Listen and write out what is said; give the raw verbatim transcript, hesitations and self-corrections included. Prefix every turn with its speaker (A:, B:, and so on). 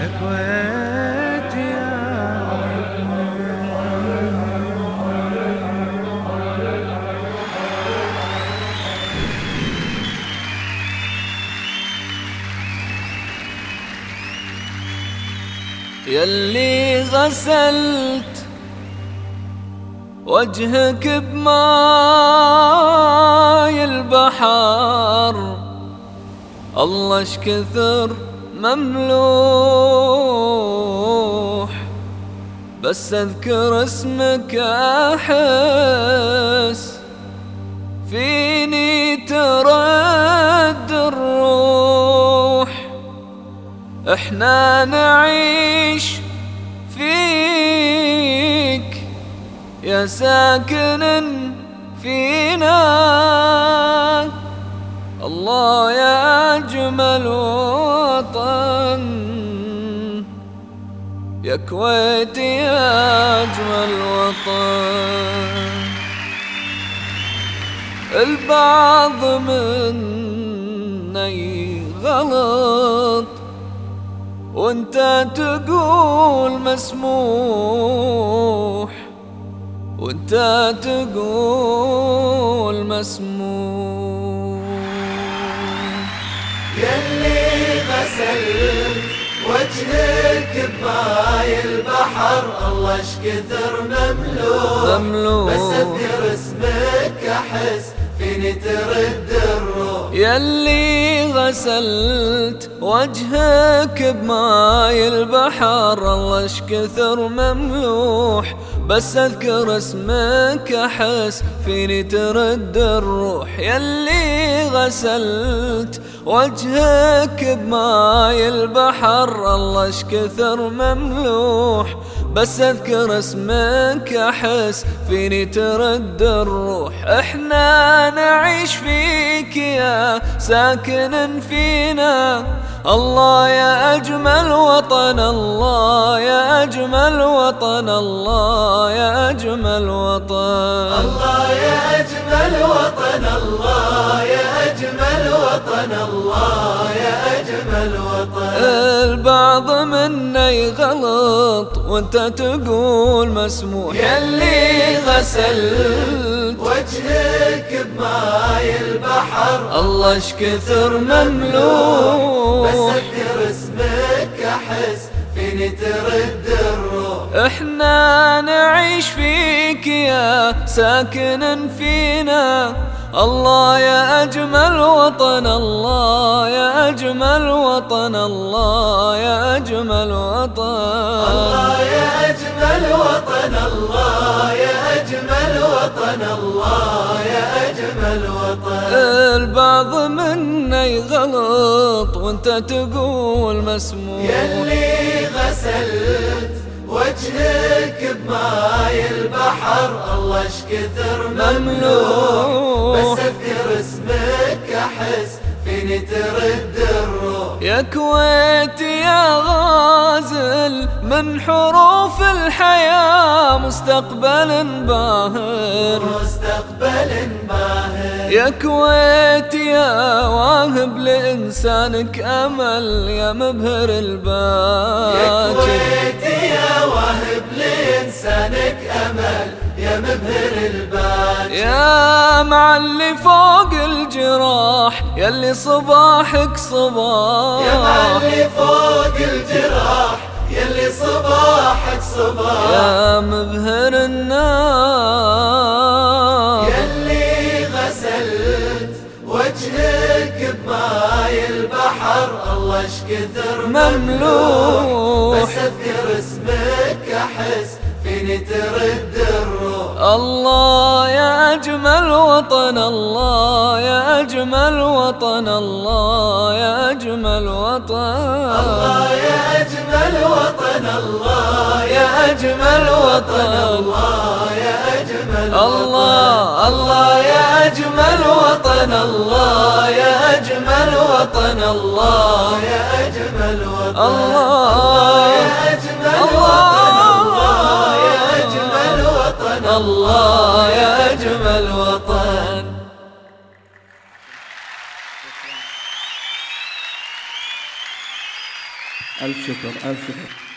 A: يا كويت يا يلي غسلت وجهك بماي البحر، الله اش كثر مملوح، بس اذكر اسمك احس فيني ترد الروح. احنا نعيش فيك يا ساكن فينا، الله يا أجمل وطن، يا كويت يا أجمل وطن. البعض منا غلط وانت تقول مسموح، وانت تقول مسموح.
B: يلي غسلت وجهك بماي البحر، الله اش كثر مملوح,
A: مملوح
B: بس اذكر اسمك احس فيني ترد الروح.
A: يلي غسلت وجهك بماي البحر، الله اش كثر مملوح، بس اذكر اسمك احس فيني ترد الروح. يلي غسلت وجهك بماي البحر، الله اش كثر مملوح، بس اذكر اسمك احس فيني ترد الروح. احنا نعيش فيك يا ساكن فينا، الله يا أجمل وطن، الله يا أجمل وطن، الله يا أجمل وطن،
B: الله يا أجمل وطن، الله يا أجمل وطن، الله يا أجمل وطن.
A: البعض منا يغلط وانت تقول مسموح.
B: يلي غسلت وجهك بماي البحر،
A: الله اش كثر مملوح،
B: بس اذكر اسمك احس فيني ترد الروح.
A: احنا نعيش فيك يا ساكن فينا، الله يا أجمل وطن، الله يا أجمل وطن، الله يا أجمل وطن،
B: الله يا أجمل وطن، الله يا أجمل وطن، الله يا أجمل وطن.
A: البعض منا يغلط وانت تقول مسموح.
B: يلي غسلت وجهك بماي البحر، الله اش كثر مملوح، بس اذكر اسمك احس فيني ترد الروح.
A: يا كويت يا غازل من حروف الحياة مستقبل باهر،
B: مستقبل باهر.
A: يا كويت يا واهب لإنسانك أمل، يا مبهر الباكر،
B: يا كويت يا واهب لإنسانك أمل، يا مبهر الباكر،
A: يا معلي فوق الجراح، يلي صباحك صباح،
B: يا معلي فوق الجراح، يلي صباحك صباح،
A: يا مبهر النار.
B: يلي غسلت وجهك بماي البحر، الله اش كثر
A: مملوح،
B: بس اذكر اسمك احس فيني ترد الروح.
A: الله يا أجمل وطن، الله يا أجمل وطن، الله يا أجمل وطن،
B: الله يا أجمل وطن، الله يا أجمل وطن، الله يا أجمل وطن.
A: الله الله يا أجمل وطن، الله يا أجمل وطن، الله
B: يا أجمل وطن،
A: الله
B: يا أجمل وطن، الله يا أجمل وطن،
A: الله يا أجمل وطن.
C: ألف شكر ألف شكر.